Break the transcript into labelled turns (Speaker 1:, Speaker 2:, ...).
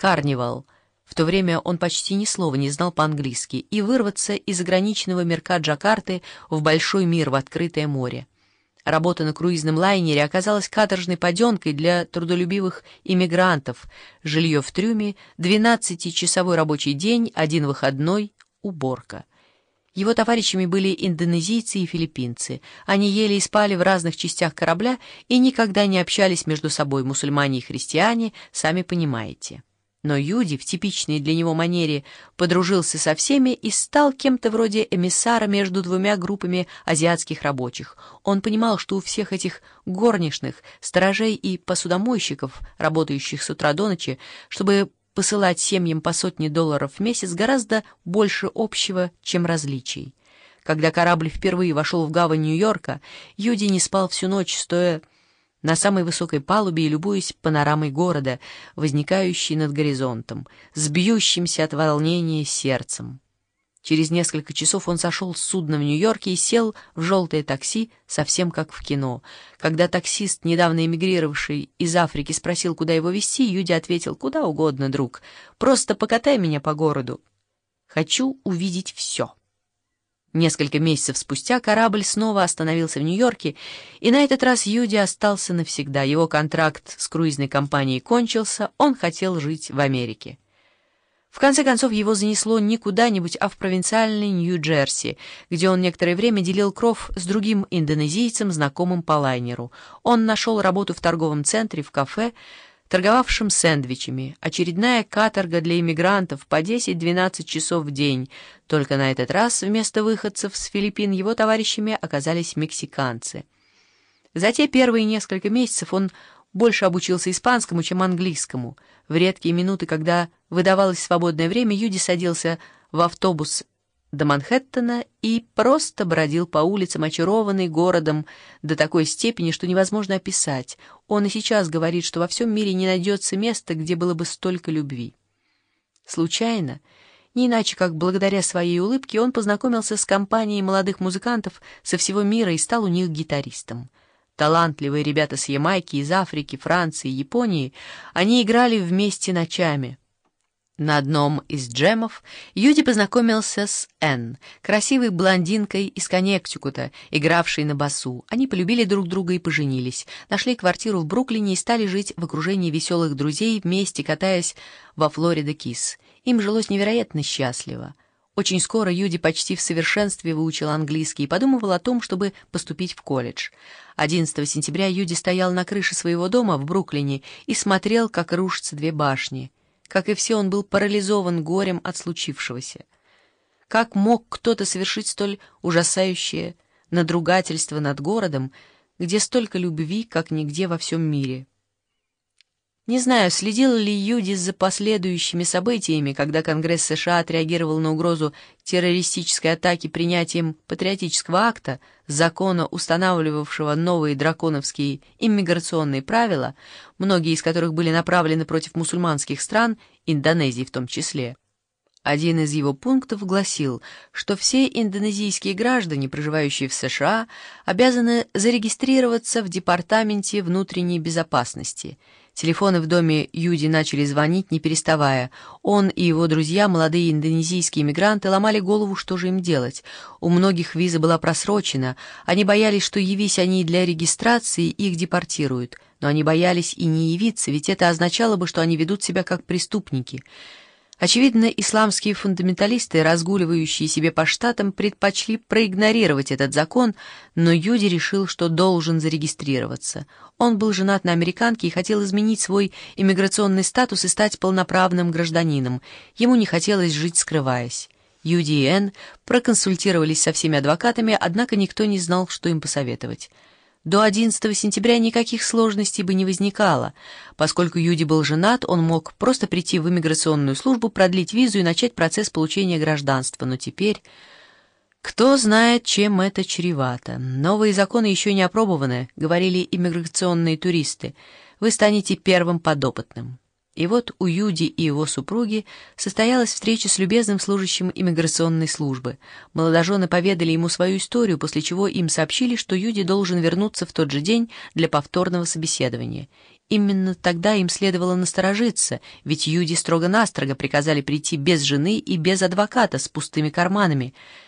Speaker 1: «Карнивал». В то время он почти ни слова не знал по-английски, и вырваться из ограниченного мирка Джакарты в большой мир, в открытое море. Работа на круизном лайнере оказалась каторжной паденкой для трудолюбивых иммигрантов. Жилье в трюме, 12-часовой рабочий день, 1 выходной, уборка. Его товарищами были индонезийцы и филиппинцы. Они ели и спали в разных частях корабля и никогда не общались между собой, мусульмане и христиане, сами понимаете. Но Юди в типичной для него манере подружился со всеми и стал кем-то вроде эмиссара между двумя группами азиатских рабочих. Он понимал, что у всех этих горничных, сторожей и посудомойщиков, работающих с утра до ночи, чтобы посылать семьям по $100 в месяц, гораздо больше общего, чем различий. Когда корабль впервые вошел в гавань Нью-Йорка, Юди не спал всю ночь, стоя на самой высокой палубе и любуясь панорамой города, возникающей над горизонтом, с бьющимся от волнения сердцем. Через несколько часов он сошел с судна в Нью-Йорке и сел в желтое такси, совсем как в кино. Когда таксист, недавно эмигрировавший из Африки, спросил, куда его везти, Юди ответил: «Куда угодно, друг, просто покатай меня по городу. Хочу увидеть все». Несколько месяцев спустя корабль снова остановился в Нью-Йорке, и на этот раз Юди остался навсегда. Его контракт с круизной компанией кончился, он хотел жить в Америке. В конце концов, его занесло не куда-нибудь, а в провинциальный Нью-Джерси, где он некоторое время делил кров с другим индонезийцем, знакомым по лайнеру. Он нашел работу в торговом центре, в кафе, торговавшим сэндвичами. Очередная каторга для иммигрантов по 10-12 часов в день. Только на этот раз вместо выходцев с Филиппин его товарищами оказались мексиканцы. За те первые несколько месяцев он больше обучился испанскому, чем английскому. В редкие минуты, когда выдавалось свободное время, Юди садился в автобус до Манхэттена и просто бродил по улицам, очарованный городом до такой степени, что невозможно описать. Он и сейчас говорит, что во всем мире не найдется места, где было бы столько любви. Случайно, не иначе как благодаря своей улыбке, он познакомился с компанией молодых музыкантов со всего мира и стал у них гитаристом. Талантливые ребята с Ямайки, из Африки, Франции, Японии, они играли вместе ночами. На одном из джемов Юди познакомился с Энн, красивой блондинкой из Коннектикута, игравшей на басу. Они полюбили друг друга и поженились, нашли квартиру в Бруклине и стали жить в окружении веселых друзей, вместе катаясь во Флорида-Кис. Им жилось невероятно счастливо. Очень скоро Юди почти в совершенстве выучил английский и подумывал о том, чтобы поступить в колледж. 11 сентября Юди стоял на крыше своего дома в Бруклине и смотрел, как рушатся 2 башни. Как и все, он был парализован горем от случившегося. Как мог кто-то совершить столь ужасающее надругательство над городом, где столько любви, как нигде во всем мире? Не знаю, следил ли Юди за последующими событиями, когда Конгресс США отреагировал на угрозу террористической атаки принятием патриотического акта, закона, устанавливавшего новые драконовские иммиграционные правила, многие из которых были направлены против мусульманских стран, Индонезии в том числе. Один из его пунктов гласил, что все индонезийские граждане, проживающие в США, обязаны зарегистрироваться в Департаменте внутренней безопасности. Телефоны в доме Юди начали звонить, не переставая. Он и его друзья, молодые индонезийские иммигранты, ломали голову, что же им делать. У многих виза была просрочена. Они боялись, что, явись они для регистрации, их депортируют. Но они боялись и не явиться, ведь это означало бы, что они ведут себя как преступники. Очевидно, исламские фундаменталисты, разгуливающие себе по штатам, предпочли проигнорировать этот закон, но Юди решил, что должен зарегистрироваться. Он был женат на американке и хотел изменить свой иммиграционный статус и стать полноправным гражданином. Ему не хотелось жить скрываясь. Юди и Энн проконсультировались со всеми адвокатами, однако никто не знал, что им посоветовать. До 11 сентября никаких сложностей бы не возникало. Поскольку Юди был женат, он мог просто прийти в иммиграционную службу, продлить визу и начать процесс получения гражданства. Но теперь... Кто знает, чем это чревато. Новые законы еще не опробованы, говорили иммиграционные туристы. Вы станете первым подопытным. И вот у Юди и его супруги состоялась встреча с любезным служащим иммиграционной службы. Молодожены поведали ему свою историю, после чего им сообщили, что Юди должен вернуться в тот же день для повторного собеседования. Именно тогда им следовало насторожиться, ведь Юди строго-настрого приказали прийти без жены и без адвоката с пустыми карманами.